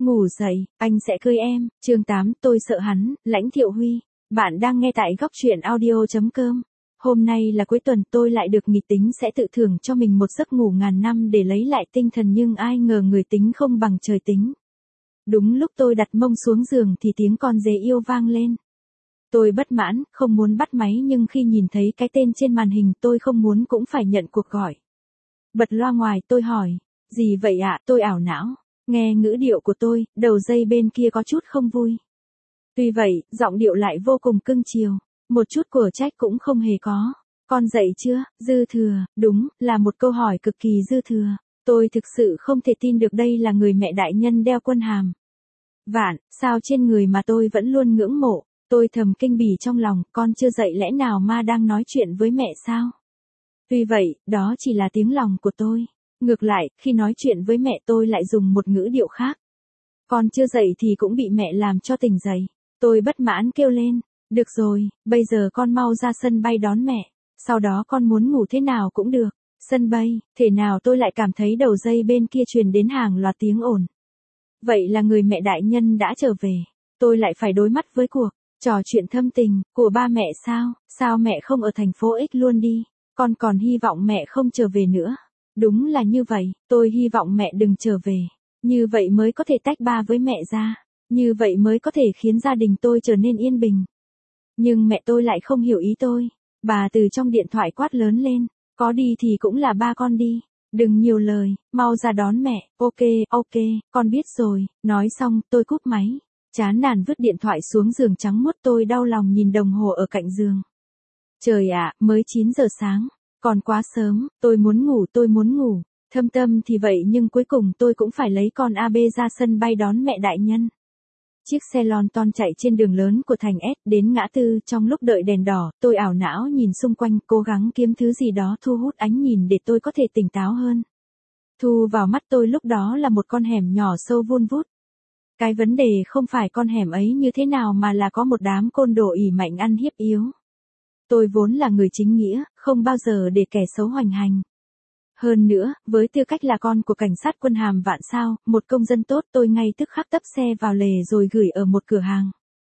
Ngủ dậy, anh sẽ cưới em, chương 8, tôi sợ hắn, Lãnh Thiệu Huy. Bạn đang nghe tại góc truyện audio.com. Hôm nay là cuối tuần, tôi lại được nghịch tính sẽ tự thưởng cho mình một giấc ngủ ngàn năm để lấy lại tinh thần, nhưng ai ngờ người tính không bằng trời tính. Đúng lúc tôi đặt mông xuống giường thì tiếng con dế yêu vang lên. Tôi bất mãn, không muốn bắt máy, nhưng khi nhìn thấy cái tên trên màn hình tôi không muốn cũng phải nhận cuộc gọi. Bật loa ngoài, tôi hỏi, gì vậy ạ? Tôi ảo não. Nghe ngữ điệu của tôi, đầu dây bên kia có chút không vui. Tuy vậy, giọng điệu lại vô cùng cưng chiều, một chút của trách cũng không hề có. Con dậy chưa? Dư thừa, đúng, là một câu hỏi cực kỳ dư thừa. Tôi thực sự không thể tin được đây là người mẹ đại nhân đeo quân hàm vạn sao trên người mà tôi vẫn luôn ngưỡng mộ. Tôi thầm kinh bỉ trong lòng, con chưa dậy lẽ nào ma đang nói chuyện với mẹ sao? Tuy vậy, đó chỉ là tiếng lòng của tôi. Ngược lại, khi nói chuyện với mẹ tôi lại dùng một ngữ điệu khác. Con chưa dậy thì cũng bị mẹ làm cho tỉnh dậy. Tôi bất mãn kêu lên, được rồi, bây giờ con mau ra sân bay đón mẹ. Sau đó con muốn ngủ thế nào cũng được. Sân bay, thế nào tôi lại cảm thấy đầu dây bên kia truyền đến hàng loạt tiếng ồn. Vậy là người mẹ đại nhân đã trở về. Tôi lại phải đối mặt với cuộc trò chuyện thâm tình của ba mẹ sao? Sao mẹ không ở thành phố X luôn đi? Con còn hy vọng mẹ không trở về nữa. Đúng là như vậy, tôi hy vọng mẹ đừng trở về. Như vậy mới có thể tách ba với mẹ ra. Như vậy mới có thể khiến gia đình tôi trở nên yên bình. Nhưng mẹ tôi lại không hiểu ý tôi. Bà từ trong điện thoại quát lớn lên. Có đi thì cũng là ba con đi. Đừng nhiều lời, mau ra đón mẹ. Ok, con biết rồi. Nói xong, tôi cúp máy. Chán nản vứt điện thoại xuống giường trắng muốt, tôi đau lòng nhìn đồng hồ ở cạnh giường. Trời ạ, mới 9 giờ sáng. Còn quá sớm, tôi muốn ngủ. Thâm tâm thì vậy nhưng cuối cùng tôi cũng phải lấy con AB ra sân bay đón mẹ đại nhân. Chiếc xe lon ton chạy trên đường lớn của thành S đến ngã tư. Trong lúc đợi đèn đỏ, tôi ảo não nhìn xung quanh, cố gắng kiếm thứ gì đó thu hút ánh nhìn để tôi có thể tỉnh táo hơn. Thu vào mắt tôi lúc đó là một con hẻm nhỏ sâu vun vút. Cái vấn đề không phải con hẻm ấy như thế nào mà là có một đám côn đồ ỷ mạnh ăn hiếp yếu. Tôi vốn là người chính nghĩa, không bao giờ để kẻ xấu hoành hành. Hơn nữa, với tư cách là con của cảnh sát quân hàm vạn sao, một công dân tốt, tôi ngay tức khắc tấp xe vào lề rồi gửi ở một cửa hàng.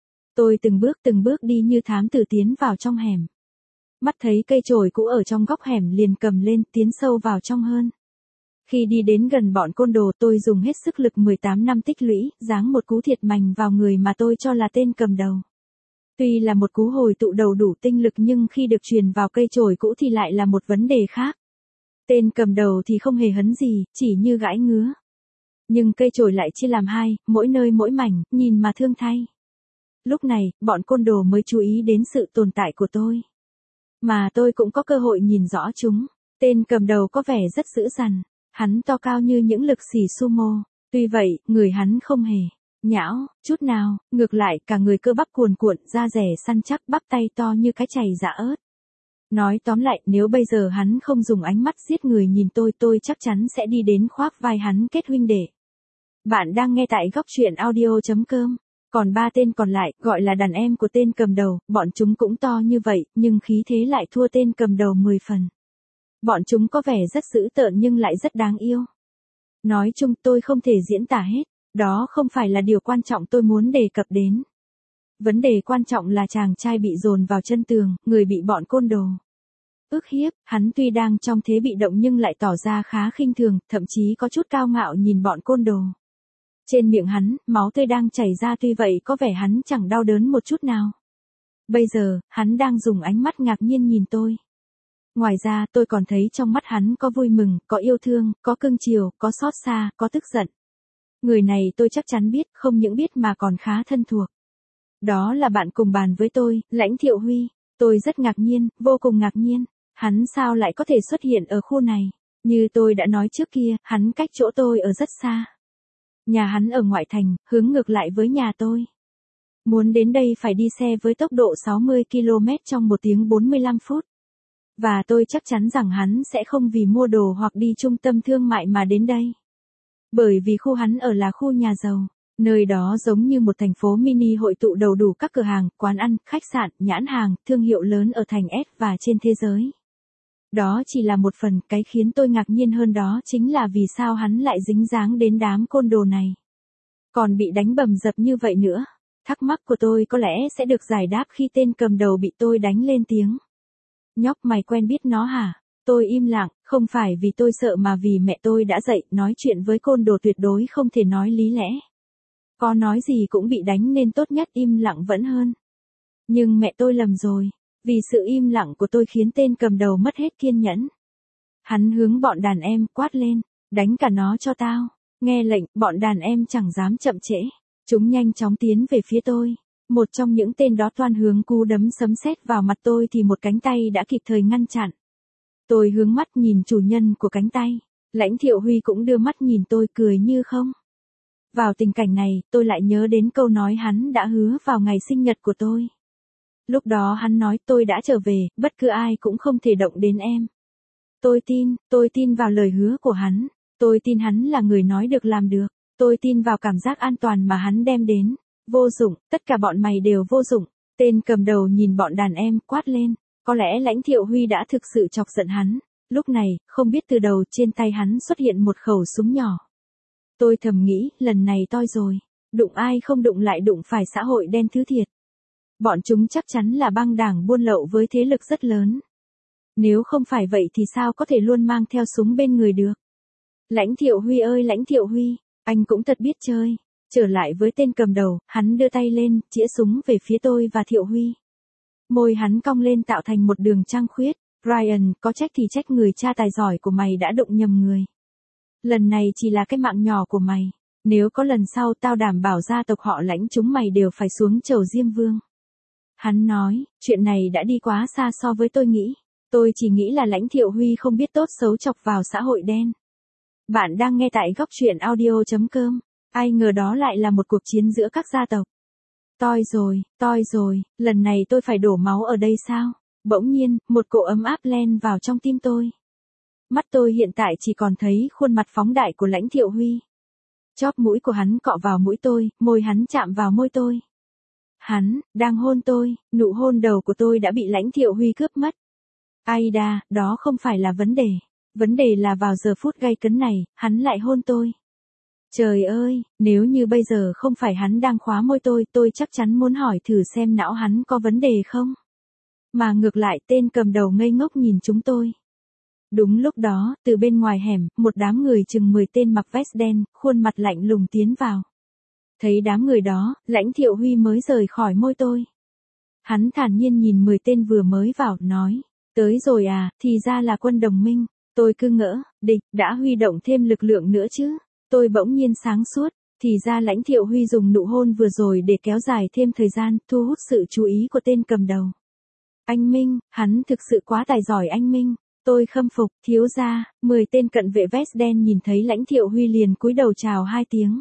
Tôi từng bước đi như thám tử tiến vào trong hẻm. Mắt thấy cây chổi cũ ở trong góc hẻm liền cầm lên, tiến sâu vào trong hơn. Khi đi đến gần bọn côn đồ, tôi dùng hết sức lực 18 năm tích lũy, giáng một cú thiệt mạnh vào người mà tôi cho là tên cầm đầu. Tuy là một cú hồi tụ đầu đủ tinh lực nhưng khi được truyền vào cây chổi cũ thì lại là một vấn đề khác. Tên cầm đầu thì không hề hấn gì, chỉ như gãi ngứa. Nhưng cây chổi lại chia làm hai, mỗi nơi mỗi mảnh, nhìn mà thương thay. Lúc này, bọn côn đồ mới chú ý đến sự tồn tại của tôi. Mà tôi cũng có cơ hội nhìn rõ chúng. Tên cầm đầu có vẻ rất dữ dằn. Hắn to cao như những lực sĩ sumo. Tuy vậy, người hắn không hề nhão chút nào, ngược lại cả người cơ bắp cuồn cuộn, da dẻ săn chắc, bắp tay to như cái chày dạ ớt. Nói tóm lại, nếu bây giờ hắn không dùng ánh mắt giết người nhìn tôi chắc chắn sẽ đi đến khoác vai hắn kết huynh đệ. Bạn đang nghe tại góc truyện audio.com. Còn ba tên còn lại, gọi là đàn em của tên cầm đầu, bọn chúng cũng to như vậy, nhưng khí thế lại thua tên cầm đầu 10 phần. Bọn chúng có vẻ rất dữ tợn nhưng lại rất đáng yêu. Nói chung tôi không thể diễn tả hết, đó không phải là điều quan trọng tôi muốn đề cập đến. Vấn đề quan trọng là chàng trai bị dồn vào chân tường, người bị bọn côn đồ ức hiếp, hắn tuy đang trong thế bị động nhưng lại tỏ ra khá khinh thường, thậm chí có chút cao ngạo nhìn bọn côn đồ. Trên miệng hắn, máu tươi đang chảy ra, tuy vậy có vẻ hắn chẳng đau đớn một chút nào. Bây giờ, hắn đang dùng ánh mắt ngạc nhiên nhìn tôi. Ngoài ra, tôi còn thấy trong mắt hắn có vui mừng, có yêu thương, có cưng chiều, có xót xa, có tức giận. Người này tôi chắc chắn biết, không những biết mà còn khá thân thuộc. Đó là bạn cùng bàn với tôi, Lãnh Thiệu Huy. Tôi rất ngạc nhiên, vô cùng ngạc nhiên. Hắn sao lại có thể xuất hiện ở khu này? Như tôi đã nói trước kia, hắn cách chỗ tôi ở rất xa. Nhà hắn ở ngoại thành, hướng ngược lại với nhà tôi. Muốn đến đây phải đi xe với tốc độ 60 km trong 1 tiếng 45 phút. Và tôi chắc chắn rằng hắn sẽ không vì mua đồ hoặc đi trung tâm thương mại mà đến đây. Bởi vì khu hắn ở là khu nhà giàu. Nơi đó giống như một thành phố mini hội tụ đầy đủ các cửa hàng, quán ăn, khách sạn, nhãn hàng, thương hiệu lớn ở thành S và trên thế giới. Đó chỉ là một phần, cái khiến tôi ngạc nhiên hơn đó chính là vì sao hắn lại dính dáng đến đám côn đồ này. Còn bị đánh bầm dập như vậy nữa. Thắc mắc của tôi có lẽ sẽ được giải đáp khi tên cầm đầu bị tôi đánh lên tiếng. Nhóc mày quen biết nó hả? Tôi im lặng, không phải vì tôi sợ mà vì mẹ tôi đã dạy, nói chuyện với côn đồ tuyệt đối không thể nói lý lẽ. Có nói gì cũng bị đánh nên tốt nhất im lặng vẫn hơn. Nhưng mẹ tôi lầm rồi, vì sự im lặng của tôi khiến tên cầm đầu mất hết kiên nhẫn. Hắn hướng bọn đàn em quát lên, đánh cả nó cho tao. Nghe lệnh, bọn đàn em chẳng dám chậm trễ. Chúng nhanh chóng tiến về phía tôi. Một trong những tên đó toan hướng cú đấm sấm sét vào mặt tôi thì một cánh tay đã kịp thời ngăn chặn. Tôi hướng mắt nhìn chủ nhân của cánh tay. Lãnh Thiệu Huy cũng đưa mắt nhìn tôi cười như không. Vào tình cảnh này, tôi lại nhớ đến câu nói hắn đã hứa vào ngày sinh nhật của tôi. Lúc đó hắn nói tôi đã trở về, bất cứ ai cũng không thể động đến em. Tôi tin vào lời hứa của hắn. Tôi tin hắn là người nói được làm được. Tôi tin vào cảm giác an toàn mà hắn đem đến. Vô dụng, tất cả bọn mày đều vô dụng. Tên cầm đầu nhìn bọn đàn em quát lên. Có lẽ Lãnh Thiệu Huy đã thực sự chọc giận hắn. Lúc này, không biết từ đầu trên tay hắn xuất hiện một khẩu súng nhỏ. Tôi thầm nghĩ, lần này toi rồi. Đụng ai không đụng lại đụng phải xã hội đen thứ thiệt. Bọn chúng chắc chắn là băng đảng buôn lậu với thế lực rất lớn. Nếu không phải vậy thì sao có thể luôn mang theo súng bên người được. Lãnh Thiệu Huy ơi Lãnh Thiệu Huy, anh cũng thật biết chơi. Trở lại với tên cầm đầu, hắn đưa tay lên, chĩa súng về phía tôi và Thiệu Huy. Môi hắn cong lên tạo thành một đường trăng khuyết. Ryan, có trách thì trách người cha tài giỏi của mày đã đụng nhầm người. Lần này chỉ là cái mạng nhỏ của mày. Nếu có lần sau tao đảm bảo gia tộc họ Lãnh chúng mày đều phải xuống chầu Diêm Vương. Hắn nói, chuyện này đã đi quá xa so với tôi nghĩ. Tôi chỉ nghĩ là Lãnh Thiệu Huy không biết tốt xấu chọc vào xã hội đen. Bạn đang nghe tại góc truyện audio.com. Ai ngờ đó lại là một cuộc chiến giữa các gia tộc. Toi rồi, lần này tôi phải đổ máu ở đây sao? Bỗng nhiên, một cỗ ấm áp len vào trong tim tôi. Mắt tôi hiện tại chỉ còn thấy khuôn mặt phóng đại của Lãnh Thiệu Huy. Chóp mũi của hắn cọ vào mũi tôi, môi hắn chạm vào môi tôi. Hắn, đang hôn tôi, nụ hôn đầu của tôi đã bị Lãnh Thiệu Huy cướp mất. Aida, đó không phải là vấn đề. Vấn đề là vào giờ phút gay cấn này, hắn lại hôn tôi. Trời ơi, nếu như bây giờ không phải hắn đang khóa môi tôi chắc chắn muốn hỏi thử xem não hắn có vấn đề không. Mà ngược lại tên cầm đầu ngây ngốc nhìn chúng tôi. Đúng lúc đó, từ bên ngoài hẻm, một đám người chừng 10 tên mặc vest đen, khuôn mặt lạnh lùng tiến vào. Thấy đám người đó, Lãnh Thiệu Huy mới rời khỏi môi tôi. Hắn thản nhiên nhìn 10 tên vừa mới vào, nói. Tới rồi à, thì ra là quân đồng minh. Tôi cứ ngỡ, địch, đã huy động thêm lực lượng nữa chứ. Tôi bỗng nhiên sáng suốt, thì ra Lãnh Thiệu Huy dùng nụ hôn vừa rồi để kéo dài thêm thời gian, thu hút sự chú ý của tên cầm đầu. Anh Minh, hắn thực sự quá tài giỏi anh Minh. Tôi khâm phục, thiếu gia, 10 tên cận vệ vest đen nhìn thấy Lãnh Thiệu Huy liền cúi đầu chào 2 tiếng.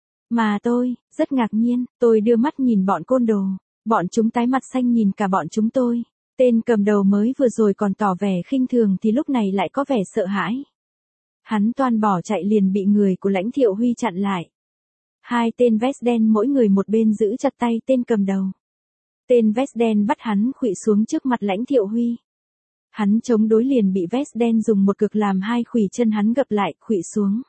Mà tôi, rất ngạc nhiên, tôi đưa mắt nhìn bọn côn đồ, bọn chúng tái mặt xanh nhìn cả bọn chúng tôi. Tên cầm đầu mới vừa rồi còn tỏ vẻ khinh thường thì lúc này lại có vẻ sợ hãi. Hắn toan bỏ chạy liền bị người của Lãnh Thiệu Huy chặn lại. 2 tên vest đen mỗi người một bên giữ chặt tay tên cầm đầu. Tên vest đen bắt hắn khuỵu xuống trước mặt Lãnh Thiệu Huy. Hắn chống đối liền bị vest đen dùng một cực làm 2 khuỷu chân hắn gập lại, khuỵu xuống.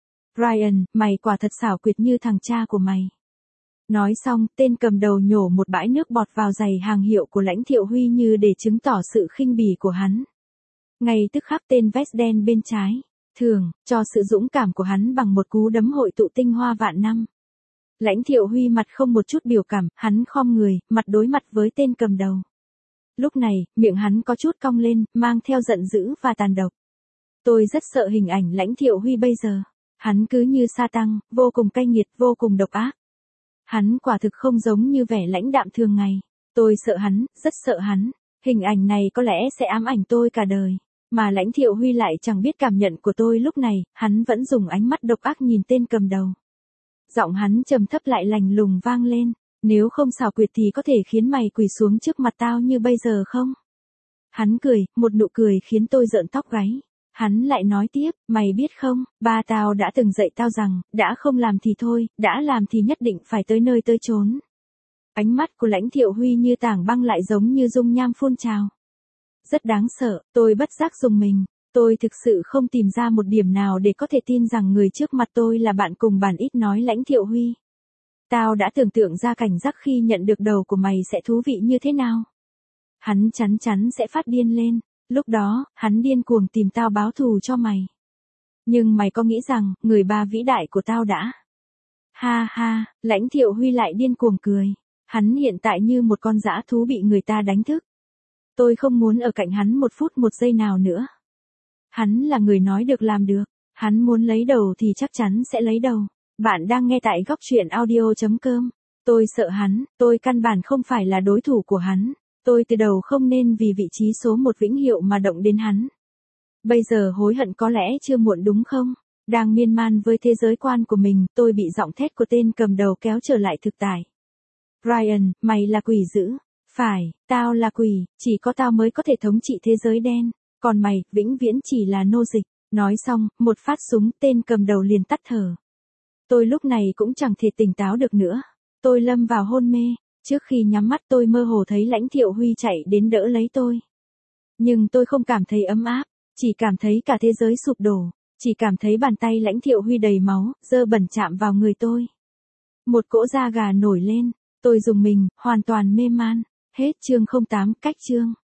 Ryan, mày quả thật xảo quyệt như thằng cha của mày. Nói xong, tên cầm đầu nhổ một bãi nước bọt vào giày hàng hiệu của Lãnh Thiệu Huy như để chứng tỏ sự khinh bỉ của hắn. Ngay tức khắc tên vest đen bên trái, thưởng, cho sự dũng cảm của hắn bằng một cú đấm hội tụ tinh hoa vạn năm. Lãnh Thiệu Huy mặt không một chút biểu cảm, hắn khom người, mặt đối mặt với tên cầm đầu. Lúc này, miệng hắn có chút cong lên, mang theo giận dữ và tàn độc. Tôi rất sợ hình ảnh Lãnh Thiệu Huy bây giờ. Hắn cứ như sa tăng, vô cùng cay nghiệt, vô cùng độc ác. Hắn quả thực không giống như vẻ lãnh đạm thường ngày. Tôi sợ hắn, rất sợ hắn. Hình ảnh này có lẽ sẽ ám ảnh tôi cả đời. Mà Lãnh Thiệu Huy lại chẳng biết cảm nhận của tôi lúc này, hắn vẫn dùng ánh mắt độc ác nhìn tên cầm đầu. Giọng hắn trầm thấp lại lạnh lùng vang lên. Nếu không xảo quyệt thì có thể khiến mày quỳ xuống trước mặt tao như bây giờ không? Hắn cười, một nụ cười khiến tôi rợn tóc gáy. Hắn lại nói tiếp, mày biết không, ba tao đã từng dạy tao rằng, đã không làm thì thôi, đã làm thì nhất định phải tới nơi tới chốn. Ánh mắt của Lãnh Thiệu Huy như tảng băng lại giống như dung nham phun trào. Rất đáng sợ, tôi bất giác rùng mình. Tôi thực sự không tìm ra một điểm nào để có thể tin rằng người trước mặt tôi là bạn cùng bàn ít nói Lãnh Thiệu Huy. Tao đã tưởng tượng ra cảnh giác khi nhận được đầu của mày sẽ thú vị như thế nào. Hắn chắn chắn sẽ phát điên lên, lúc đó, hắn điên cuồng tìm tao báo thù cho mày. Nhưng mày có nghĩ rằng, người ba vĩ đại của tao đã. Ha ha, Lãnh Thiệu Huy lại điên cuồng cười. Hắn hiện tại như một con dã thú bị người ta đánh thức. Tôi không muốn ở cạnh hắn một phút một giây nào nữa. Hắn là người nói được làm được. Hắn muốn lấy đầu thì chắc chắn sẽ lấy đầu. Bạn đang nghe tại góc truyện audio.com. Tôi sợ hắn, tôi căn bản không phải là đối thủ của hắn. Tôi từ đầu không nên vì vị trí số 1 Vĩnh Hiệu mà động đến hắn. Bây giờ hối hận có lẽ chưa muộn đúng không? Đang miên man với thế giới quan của mình, tôi bị giọng thét của tên cầm đầu kéo trở lại thực tại. Ryan, mày là quỷ dữ. Phải, tao là quỷ, chỉ có tao mới có thể thống trị thế giới đen. Còn mày, vĩnh viễn chỉ là nô dịch. Nói xong, một phát súng, tên cầm đầu liền tắt thở. Tôi lúc này cũng chẳng thể tỉnh táo được nữa. Tôi lâm vào hôn mê. Trước khi nhắm mắt tôi mơ hồ thấy Lãnh Thiệu Huy chạy đến đỡ lấy tôi. Nhưng tôi không cảm thấy ấm áp, chỉ cảm thấy cả thế giới sụp đổ. Chỉ cảm thấy bàn tay Lãnh Thiệu Huy đầy máu, dơ bẩn chạm vào người tôi. Một cỗ da gà nổi lên, tôi rùng mình, hoàn toàn mê man. Hết chương 08 cách chương.